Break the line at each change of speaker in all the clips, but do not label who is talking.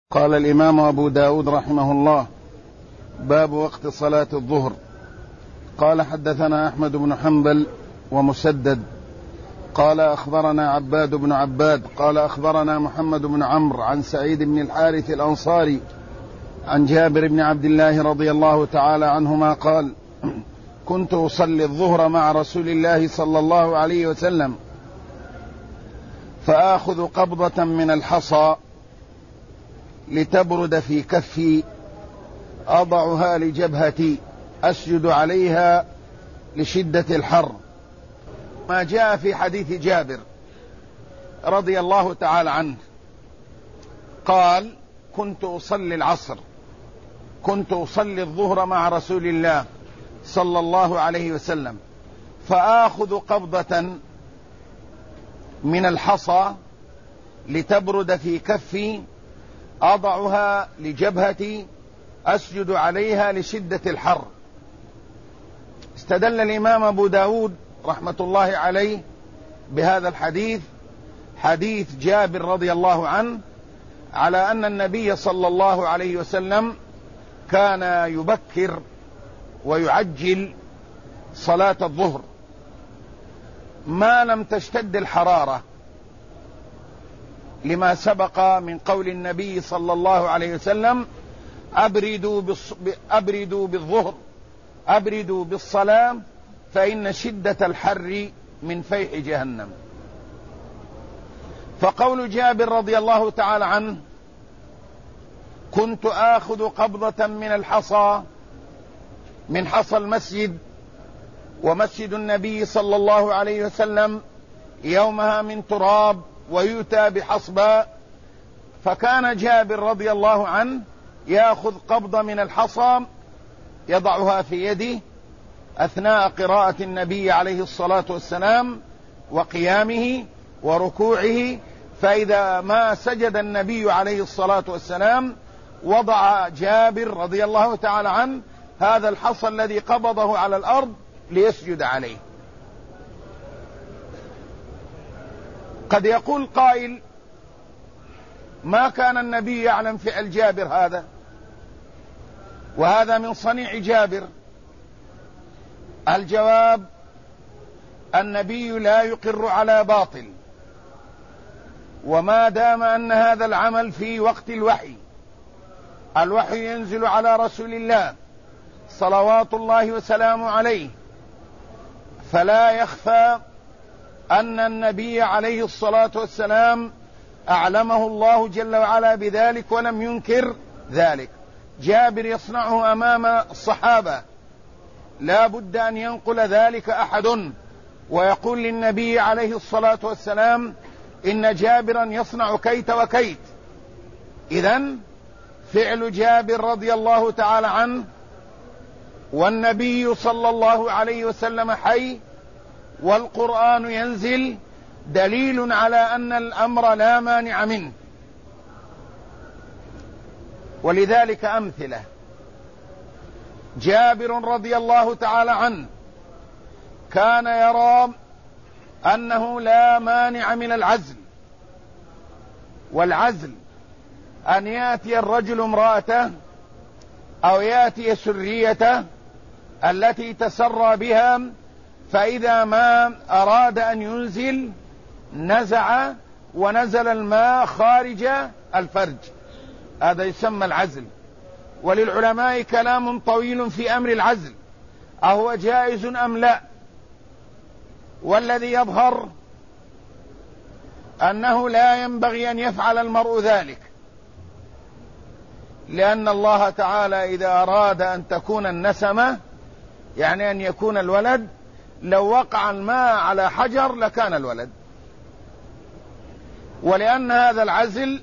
قال الإمام أبو داود رحمه الله: باب وقت صلاة الظهر. قال: حدثنا أحمد بن حنبل ومسدد قال أخبرنا عباد بن عباد قال أخبرنا محمد بن عمرو عن سعيد بن الحارث الأنصاري عن جابر بن عبد الله رضي الله تعالى عنهما قال: كنت أصلي الظهر مع رسول الله صلى الله عليه وسلم فآخذ قبضة من الحصى لتبرد في كفي أضعها لجبهتي أسجد عليها لشدة الحر. ما جاء في حديث جابر رضي الله تعالى عنه قال: كنت أصلي الظهر مع رسول الله صلى الله عليه وسلم فآخذ قبضة من الحصى لتبرد في كفي أضعها لجبهتي أسجد عليها لشدة الحر. استدل الإمام أبو داود رحمة الله عليه بهذا الحديث، حديث جابر رضي الله عنه، على أن النبي صلى الله عليه وسلم كان يبكر ويعجل صلاة الظهر ما لم تشتد الحرارة، لما سبق من قول النبي صلى الله عليه وسلم: أبردوا بالصلاة فإن شدة الحر من فيح جهنم. فقول جابر رضي الله تعالى عنه: كنت آخذ قبضة من الحصى، من حصى المسجد، ومسجد النبي صلى الله عليه وسلم يومها من تراب ويؤتى بحصباء، فكان جابر رضي الله عنه يأخذ قبضة من الحصى يضعها في يده أثناء قراءة النبي عليه الصلاة والسلام وقيامه وركوعه، فإذا ما سجد النبي عليه الصلاة والسلام وضع جابر رضي الله تعالى عنه هذا الحصى الذي قبضه على الأرض ليسجد عليه. قد يقول قائل: ما كان النبي يعلم فعل جابر هذا، وهذا من صنيع جابر. الجواب: النبي لا يقر على باطل، وما دام أن هذا العمل في وقت الوحي ينزل على رسول الله صلوات الله وسلامه عليه، فلا يخفى أن النبي عليه الصلاة والسلام أعلمه الله جل وعلا بذلك ولم ينكر ذلك. جابر يصنعه أمام الصحابة، لا بد أن ينقل ذلك أحد ويقول للنبي عليه الصلاة والسلام: إن جابرا يصنع كيت وكيت. إذن فعل جابر رضي الله تعالى عنه والنبي صلى الله عليه وسلم حي والقرآن ينزل دليل على أن الأمر لا مانع منه. ولذلك أمثلة: جابر رضي الله تعالى عنه كان يرى أنه لا مانع من العزل، والعزل أن يأتي الرجل امرأته أو يأتي سريته التي تسرى بها، فإذا ما أراد أن ينزل نزع ونزل الماء خارج الفرج، هذا يسمى العزل. وللعلماء كلام طويل في أمر العزل، أهو جائز أم لا؟ والذي يظهر أنه لا ينبغي أن يفعل المرء ذلك، لأن الله تعالى إذا أراد أن تكون النسمة، يعني أن يكون الولد، لو وقع الماء على حجر لكان الولد. ولأن هذا العزل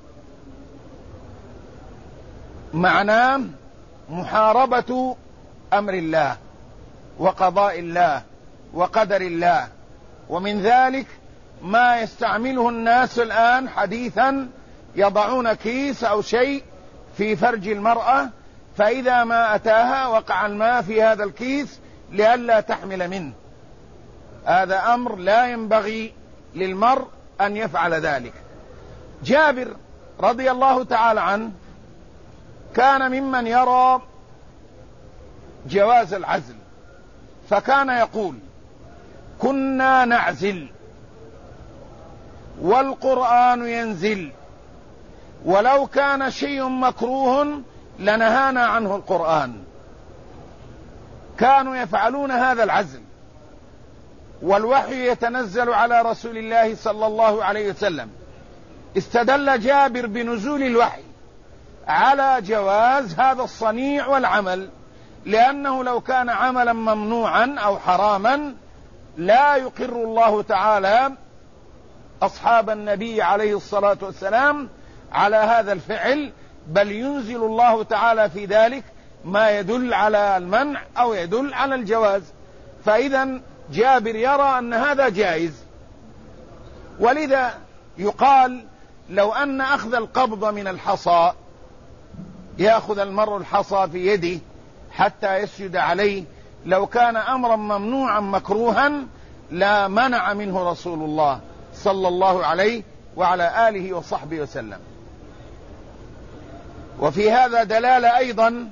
معناه محاربة أمر الله وقضاء الله وقدر الله. ومن ذلك ما يستعمله الناس الآن حديثا، يضعون كيس أو شيء في فرج المرأة، فإذا ما أتاها وقع الماء في هذا الكيس لئلا تحمل منه. هذا أمر لا ينبغي للمرء أن يفعل ذلك. جابر رضي الله تعالى عنه كان ممن يرى جواز العزل، فكان يقول: كنا نعزل والقرآن ينزل، ولو كان شيء مكروه لنهانا عنه القرآن. كانوا يفعلون هذا العزل، والوحي يتنزل على رسول الله صلى الله عليه وسلم. استدل جابر بنزول الوحي على جواز هذا الصنيع والعمل، لأنه لو كان عملا ممنوعا أو حراما لا يقر الله تعالى أصحاب النبي عليه الصلاة والسلام على هذا الفعل، بل ينزل الله تعالى في ذلك ما يدل على المنع أو يدل على الجواز. فإذا جابر يرى أن هذا جائز، ولذا يقال: لو أن أخذ القبض من الحصى، يأخذ المرء الحصى في يده حتى يسجد عليه، لو كان أمرا ممنوعا مكروها لا منع منه رسول الله صلى الله عليه وعلى آله وصحبه وسلم. وفي هذا دلالة أيضا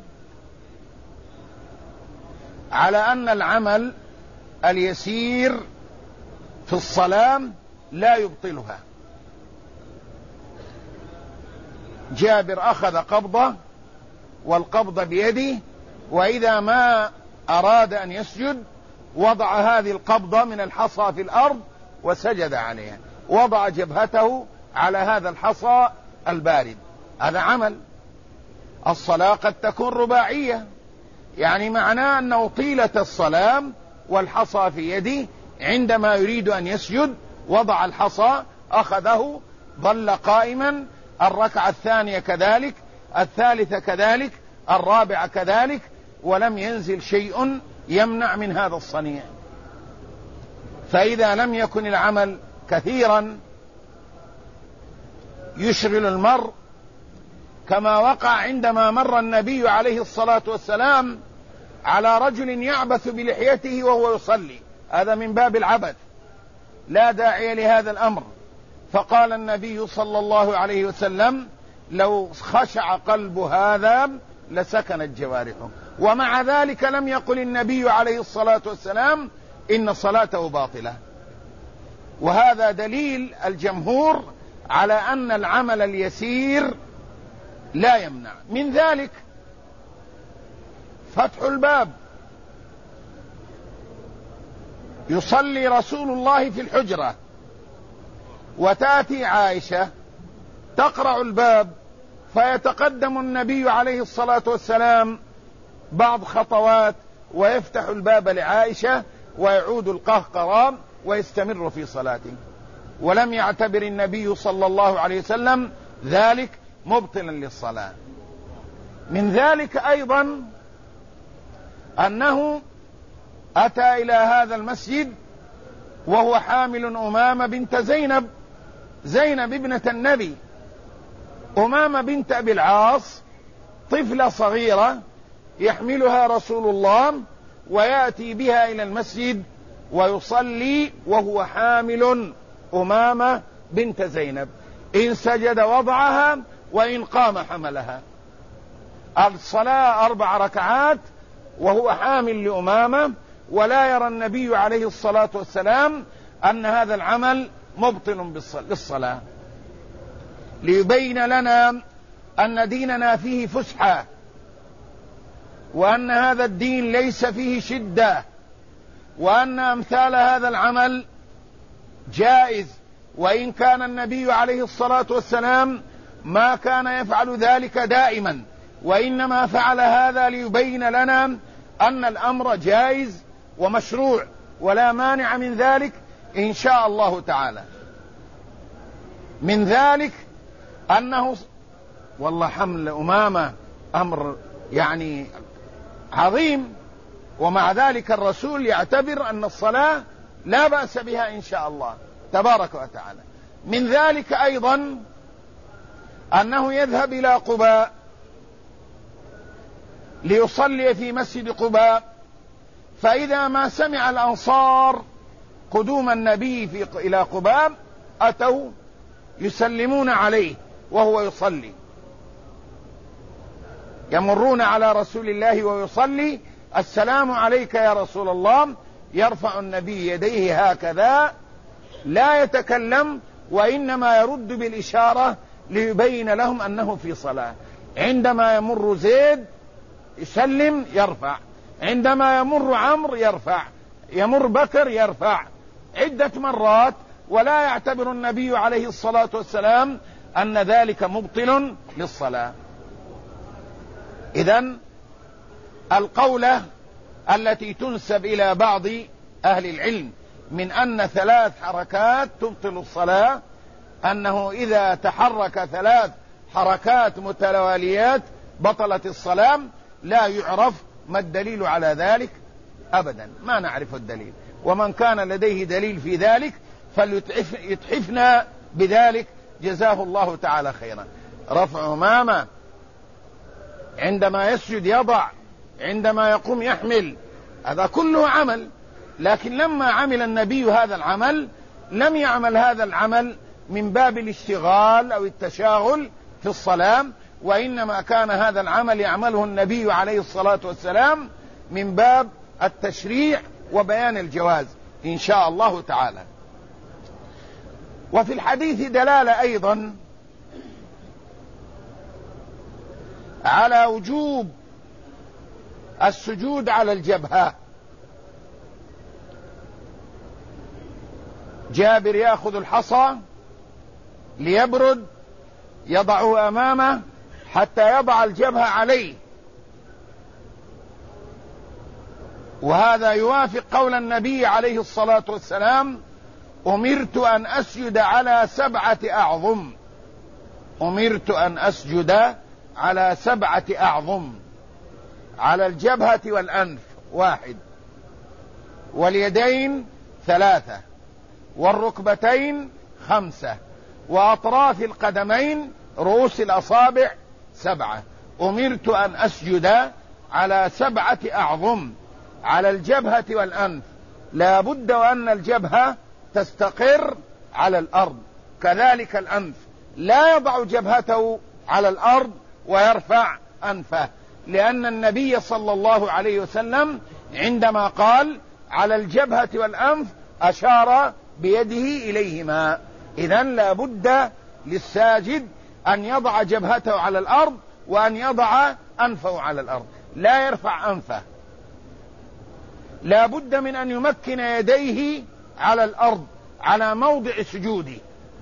على أن العمل اليسير في الصلاة لا يبطلها. جابر أخذ قبضة، والقبضة بيده، وإذا ما أراد أن يسجد وضع هذه القبضة من الحصى في الأرض وسجد عليها، وضع جبهته على هذا الحصى البارد. هذا عمل. الصلاة قد تكون رباعية، يعني معناه أنه طيلة الصلاة والحصى في يده، عندما يريد أن يسجد وضع الحصى، أخذه، ظل قائما، الركعة الثانية كذلك، الثالثة كذلك، الرابعة كذلك، ولم ينزل شيء يمنع من هذا الصنيع. فإذا لم يكن العمل كثيرا يشغل المرء، كما وقع عندما مر النبي عليه الصلاة والسلام على رجل يعبث بلحيته وهو يصلي، هذا من باب العبث، لا داعي لهذا الأمر. فقال النبي صلى الله عليه وسلم: لو خشع قلب هذا لسكنت جوارحه. ومع ذلك لم يقل النبي عليه الصلاة والسلام إن صلاته باطلة. وهذا دليل الجمهور على أن العمل اليسير لا يمنع. من ذلك فتح الباب. يصلي رسول الله في الحجرة، وتأتي عائشة تقرع الباب، فيتقدم النبي عليه الصلاة والسلام بعض خطوات ويفتح الباب لعائشة، ويعود القهقرى ويستمر في صلاته. ولم يعتبر النبي صلى الله عليه وسلم ذلك مبطلا للصلاة. من ذلك أيضا أنه أتى إلى هذا المسجد وهو حامل أمامة بنت زينب ابنة النبي. أمامة بنت أبي العاص طفلة صغيرة يحملها رسول الله ويأتي بها إلى المسجد ويصلي وهو حامل أمامة بنت زينب، إن سجد وضعها وإن قام حملها. الصلاة 4 ركعات وهو حامل لأمامة، ولا يرى النبي عليه الصلاة والسلام أن هذا العمل مبطل للصلاة، ليبين لنا أن ديننا فيه فسحة، وأن هذا الدين ليس فيه شدة، وأن أمثال هذا العمل جائز. وإن كان النبي عليه الصلاة والسلام ما كان يفعل ذلك دائما، وإنما فعل هذا ليبين لنا أن الأمر جائز ومشروع ولا مانع من ذلك إن شاء الله تعالى. من ذلك أنه والله حمل أمامة أمر يعني عظيم، ومع ذلك الرسول يعتبر أن الصلاة لا بأس بها إن شاء الله تبارك وتعالى. من ذلك أيضا أنه يذهب إلى قباء ليصلي في مسجد قباء، فإذا ما سمع الأنصار قدوم النبي إلى قباء أتوا يسلمون عليه، وهو يصلي، يمرون على رسول الله ويصلي، السلام عليك يا رسول الله، يرفع النبي يديه هكذا لا يتكلم، وإنما يرد بالإشارة ليبين لهم أنه في صلاة. عندما يمر زيد يسلم يرفع، عندما يمر عمرو يرفع، يمر بكر يرفع عدة مرات، ولا يعتبر النبي عليه الصلاة والسلام أن ذلك مبطل للصلاة. إذن القولة التي تنسب إلى بعض أهل العلم من أن 3 حركات تبطل الصلاة، أنه إذا تحرك 3 حركات متواليات بطلت الصلاة، لا يعرف ما الدليل على ذلك أبدا، ما نعرف الدليل، ومن كان لديه دليل في ذلك فليتحفنا بذلك جزاه الله تعالى خيرا. رفع أمامة، عندما يسجد يضع، عندما يقوم يحمل، هذا كله عمل. لكن لما عمل النبي هذا العمل لم يعمل هذا العمل من باب الاشتغال أو التشاغل في الصلاة، وإنما كان هذا العمل يعمله النبي عليه الصلاة والسلام من باب التشريع وبيان الجواز إن شاء الله تعالى. وفي الحديث دلالة أيضا على وجوب السجود على الجبهة. جابر يأخذ الحصى ليبرد، يضعه أمامه حتى يضع الجبهة عليه، وهذا يوافق قول النبي عليه الصلاة والسلام: أمرت أن أسجد على 7 أعظم. أمرت أن أسجد على 7 أعظم، على الجبهة والأنف 1، واليدين 3، والركبتين 5، وأطراف القدمين رؤوس الأصابع 7. أمرت أن أسجد على 7 أعظم، على الجبهة والأنف، لا بد وأن الجبهة تستقر على الأرض، كذلك الأنف لا يضع جبهته على الأرض ويرفع أنفه، لأن النبي صلى الله عليه وسلم عندما قال على الجبهة والأنف أشار بيده إليهما. إذن لا بد للساجد أن يضع جبهته على الأرض وأن يضع أنفه على الأرض، لا يرفع أنفه. لا بد من أن يمكن يديه على الأرض على موضع سجوده،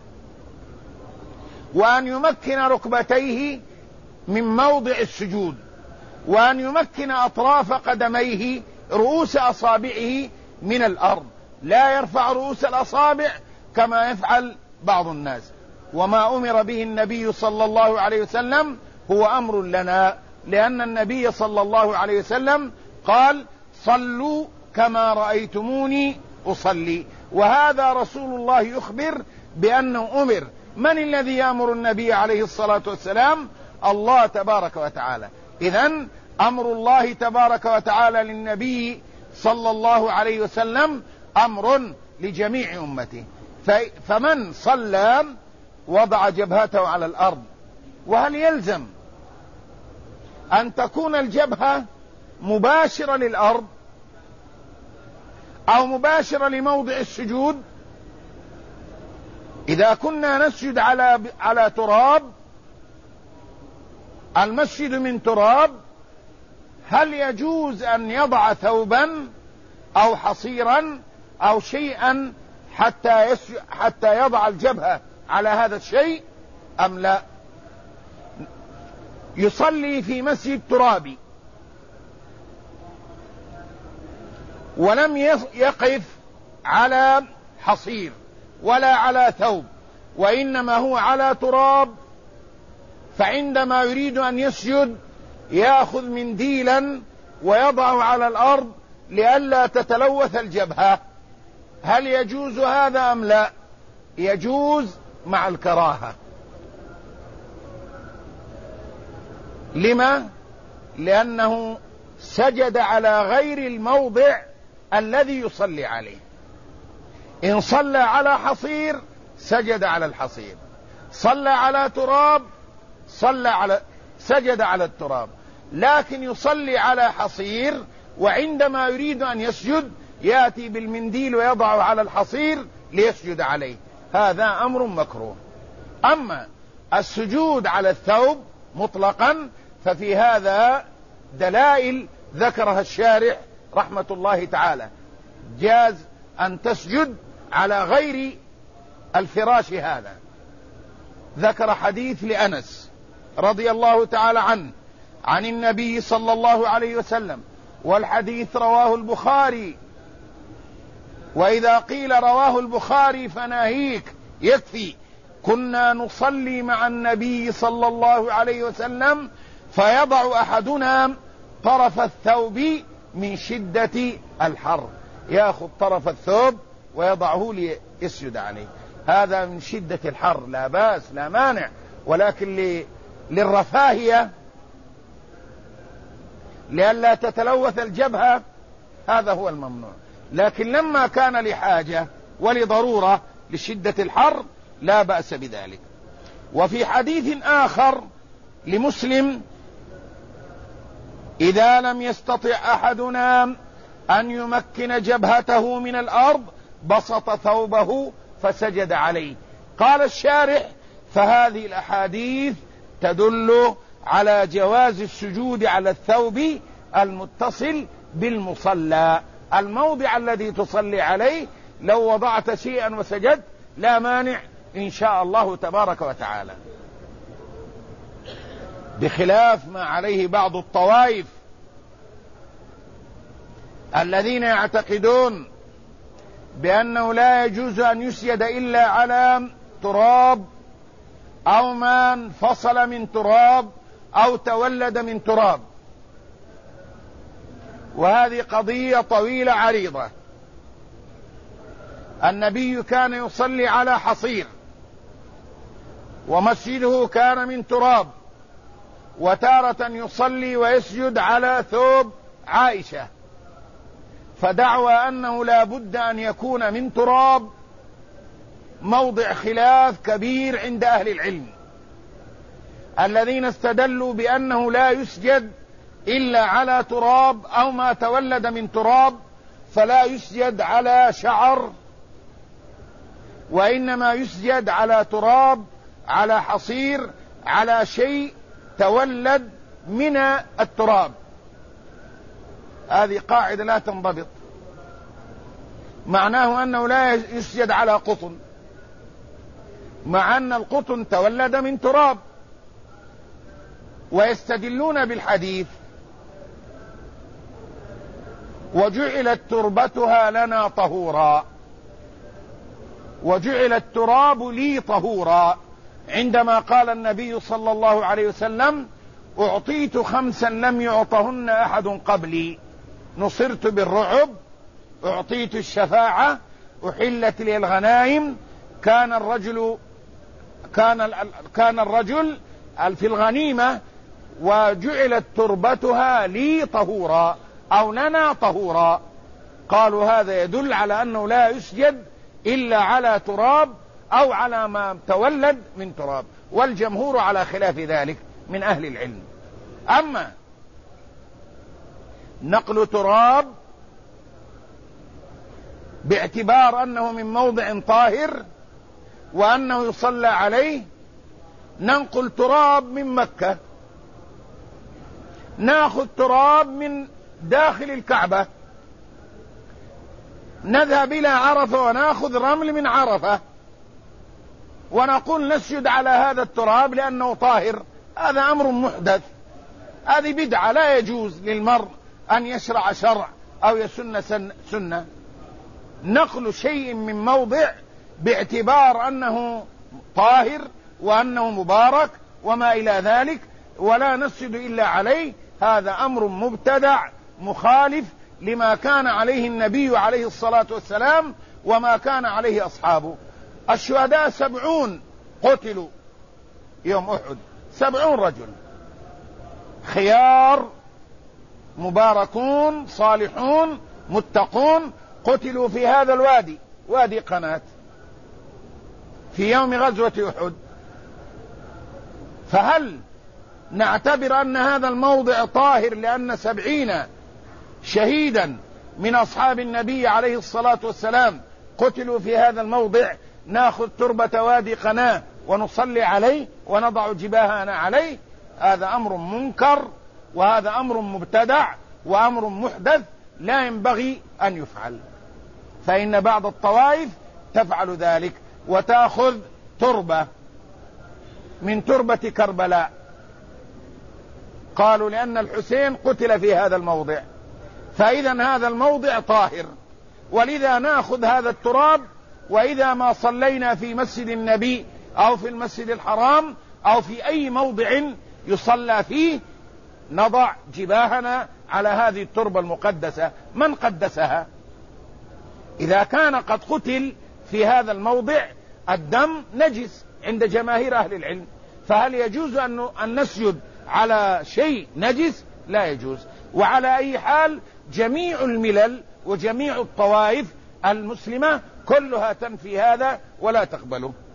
وأن يمكن ركبتيه من موضع السجود، وأن يمكن أطراف قدميه رؤوس أصابعه من الأرض، لا يرفع رؤوس الأصابع كما يفعل بعض الناس. وما أمر به النبي صلى الله عليه وسلم هو أمر لنا، لأن النبي صلى الله عليه وسلم قال: صلوا كما رأيتموني أصلي. وهذا رسول الله يخبر بأنه أمر. من الذي يأمر النبي عليه الصلاة والسلام؟ الله تبارك وتعالى. إذن أمر الله تبارك وتعالى للنبي صلى الله عليه وسلم أمر لجميع أمته. فمن صلى وضع جبهته على الأرض، وهل يلزم أن تكون الجبهة مباشرة للأرض أو مباشرة لموضع السجود؟ إذا كنا نسجد على تراب، المسجد من تراب، هل يجوز أن يضع ثوبا أو حصيرا أو شيئا حتى يضع الجبهة على هذا الشيء أم لا؟ يصلي في مسجد ترابي ولم يقف على حصير ولا على ثوب، وإنما هو على تراب، فعندما يريد أن يسجد يأخذ منديلا ويضعه على الأرض لئلا تتلوث الجبهة. هل يجوز هذا أم لا؟ يجوز مع الكراهة. لما؟ لأنه سجد على غير الموضع الذي يصلي عليه. إن صلى على حصير سجد على الحصير، صلى على تراب سجد على التراب، لكن يصلي على حصير، وعندما يريد أن يسجد يأتي بالمنديل ويضعه على الحصير ليسجد عليه، هذا أمر مكروه. أما السجود على الثوب مطلقا ففي هذا دلائل ذكرها الشارح رحمة الله تعالى، جاز أن تسجد على غير الفراش هذا. ذكر حديث لأنس رضي الله تعالى عنه عن النبي صلى الله عليه وسلم، والحديث رواه البخاري، وإذا قيل رواه البخاري فناهيك يكفي. كنا نصلي مع النبي صلى الله عليه وسلم فيضع أحدنا طرف الثوب من شدة الحر، يأخذ طرف الثوب ويضعه ليسجد عليه، هذا من شدة الحر لا بأس لا مانع، ولكن للرفاهية لئلا تتلوث الجبهة هذا هو الممنوع. لكن لما كان لحاجة ولضرورة لشدة الحر لا بأس بذلك. وفي حديث آخر لمسلم: إذا لم يستطع أحدنا أن يمكن جبهته من الأرض بسط ثوبه فسجد عليه. قال الشارح: فهذه الأحاديث تدل على جواز السجود على الثوب المتصل بالمصلى، الموضع الذي تصلي عليه، لو وضعت شيئا وسجدت لا مانع إن شاء الله تبارك وتعالى، بخلاف ما عليه بعض الطوائف الذين يعتقدون بأنه لا يجوز أن يسجد إلا على تراب أو ما انفصل من تراب أو تولد من تراب، وهذه قضية طويلة عريضة. النبي كان يصلي على حصير، ومسجده كان من تراب، وتارة يصلي ويسجد على ثوب عائشة، فدعوى أنه لا بد أن يكون من تراب موضع خلاف كبير عند أهل العلم، الذين استدلوا بأنه لا يسجد إلا على تراب أو ما تولد من تراب، فلا يسجد على شعر، وإنما يسجد على تراب، على حصير، على شيء تولد من التراب. هذه قاعدة لا تنضبط، معناه أنه لا يسجد على قطن، مع أن القطن تولد من تراب. ويستدلون بالحديث: وجعلت تربتها لنا طهورا، وجعل التراب لي طهورا، عندما قال النبي صلى الله عليه وسلم: أعطيت 5 لم يعطهن أحد قبلي، نصرت بالرعب، أعطيت الشفاعة، أحلت لي الغنائم، كان الرجل في الغنيمة، وجعلت تربتها لي طهورا أو لنا طهورا. قالوا هذا يدل على أنه لا يسجد إلا على تراب أو على ما تولد من تراب، والجمهور على خلاف ذلك من أهل العلم. أما نقل تراب باعتبار أنه من موضع طاهر وأنه يصلى عليه، ننقل تراب من مكة، ناخذ تراب من داخل الكعبة، نذهب إلى عرفة وناخذ رمل من عرفة، ونقول نسجد على هذا التراب لأنه طاهر. هذا أمر محدث، هذه بدعة، لا يجوز للمرء أن يشرع شرع أو يسن سنة. نقل شيء من موضع باعتبار أنه طاهر وأنه مبارك وما إلى ذلك، ولا نسجد إلا عليه، هذا أمر مبتدع مخالف لما كان عليه النبي عليه الصلاة والسلام وما كان عليه أصحابه. الشهداء 70 قتلوا يوم أحد، 70 رجل خيار مباركون صالحون متقون، قتلوا في هذا الوادي، وادي قناة، في يوم غزوة أحد. فهل نعتبر أن هذا الموضع طاهر لأن 70 شهيدا من أصحاب النبي عليه الصلاة والسلام قتلوا في هذا الموضع، ناخذ تربة وادي قناة ونصلي عليه ونضع جباهنا عليه؟ هذا أمر منكر، وهذا أمر مبتدع، وأمر محدث لا ينبغي أن يفعل. فإن بعض الطوائف تفعل ذلك وتأخذ تربة من تربة كربلاء، قالوا لأن الحسين قتل في هذا الموضع، فإذا هذا الموضع طاهر، ولذا نأخذ هذا التراب، وإذا ما صلينا في مسجد النبي أو في المسجد الحرام أو في أي موضع يصلى فيه نضع جباهنا على هذه التربة المقدسة. من قدسها؟ إذا كان قد قتل في هذا الموضع الدم نجس عند جماهير أهل العلم، فهل يجوز أن نسجد على شيء نجس؟ لا يجوز. وعلى أي حال جميع الملل وجميع الطوائف المسلمة كلها تنفي هذا ولا تقبله.